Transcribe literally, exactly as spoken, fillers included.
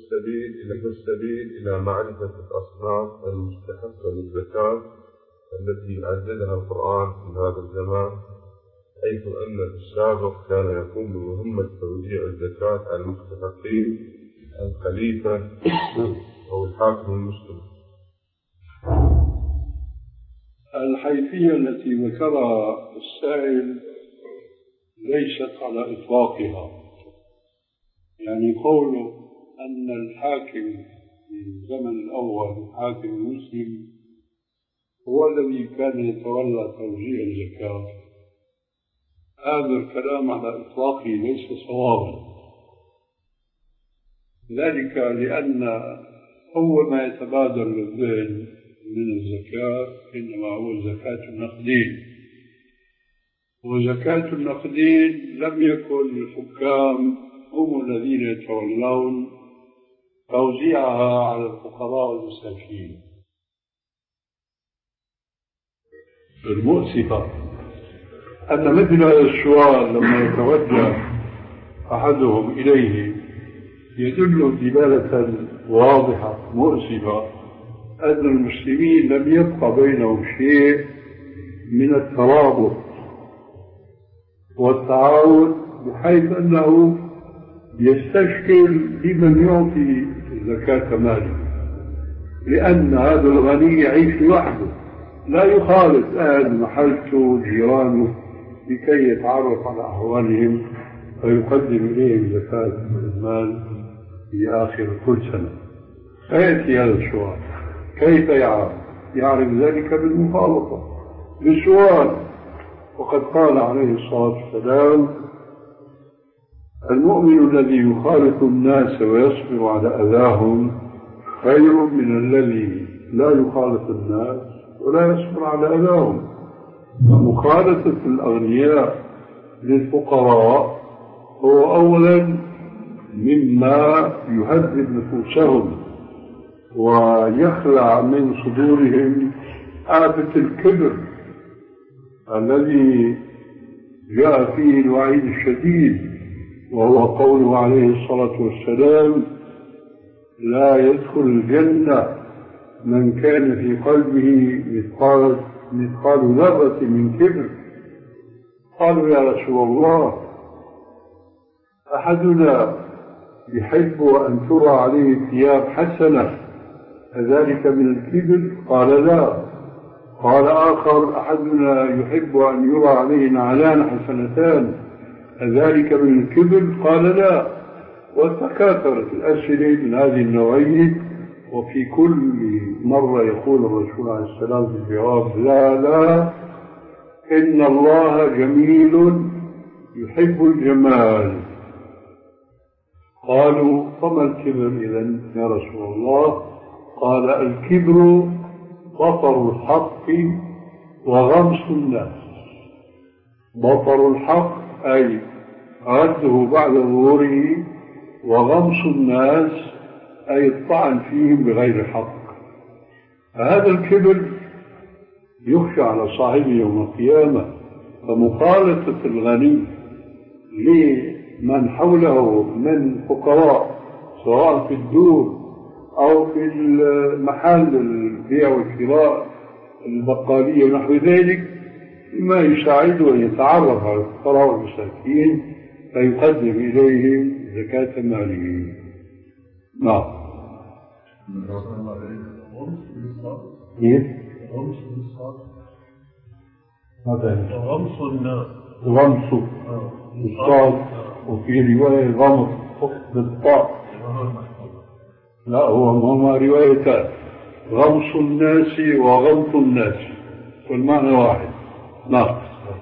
السبيل إلى السبيل إلى معرفة الأصناف المستحقة للزكاة التي عددها القرآن في هذا الزمان، حيث أن في السابق كان يقوم بمهمة توزيع الزكاة على المستحقين الخليفة أو الحاكم المسلم. الحيثية التي ذكرها السائل ليست على إطلاقها، يعني قوله أن الحاكم في الزمن الأول حاكم مسلم هو الذي كان يتولى توزيع الزكاة، هذا الكلام على إطلاقه ليس صوابا، ذلك لأن أول ما يتبادر للذهن من الزكاة إنما هو زكاة النقدين، وزكاة النقدين لم يكن الحكام هم الذين يتولون توزيعها على الفقراء والمساكين. المؤسفة أن مثل هذا السؤال لما يتوجه أحدهم إليه يدل دلالة واضحة مؤسفة أن المسلمين لم يبقى بينهم شيء من الترابط والتعاون، بحيث أنه يستشكل لمن يعطي زكاة ماله، لأن هذا الغني يعيش لوحده لا يخالط أهل محلته جيرانه لكي يتعرف على أحوالهم ويقدم إليهم زكاة المال في آخر كل سنة. فيأتي هذا السؤال كيف يعرف؟ يعرف ذلك بالمخالطة بالسؤال، وقد قال عليه الصلاة والسلام: المؤمن الذي يخالط الناس ويصبر على أذاهم خير من الذي لا يخالط الناس ولا يصبر على أذاهم. مخالطة الأغنياء للفقراء هو أولا مما يهذب نفوسهم ويخلع من صدورهم آفة الكبر الذي جاء فيه الوعيد الشديد، وهو قوله عليه الصلاة والسلام: لا يدخل الجنة من كان في قلبه مثقال مثقال ذرة من كبر. قالوا: يا رسول الله، أحدنا يحب أن ترى عليه ثياب حسنة أذلك من الكبر؟ قال: لا. قال آخر: أحدنا يحب أن يرى عليه نعلان حسنتان أذلك من الكبر؟ قال: لا. وتكاثرت الأسئلة من هذه النوعية، وفي كل مرة يقول الرسول عليه السلام في الجواب: لا لا، إن الله جميل يحب الجمال. قالوا: فما الكبر إذن يا رسول الله؟ قال: الكبر بطر الحق وغمس الناس. بطر الحق أي رده بعد ظهوره، وغمس الناس أي الطعن فيهم بغير حق. فهذا الكبر يخشى على صاحبه يوم القيامة. فمخالطة الغني لمن حوله من فقراء سواء في الدور أو في المحل البيع والشراء البقالية ونحو ذلك ما يساعده أن يتعرف على الفقراء والمساكين فيقدم إليهم زكاة ماله. نعم. كيف؟ غمس النصاب. هذا غمس الناس. غمس الصاد، وفي رواية غمس بالطاء. لا، هو هما روايتان: غمس الناس وغمط الناس، والمعنى واحد. نعم.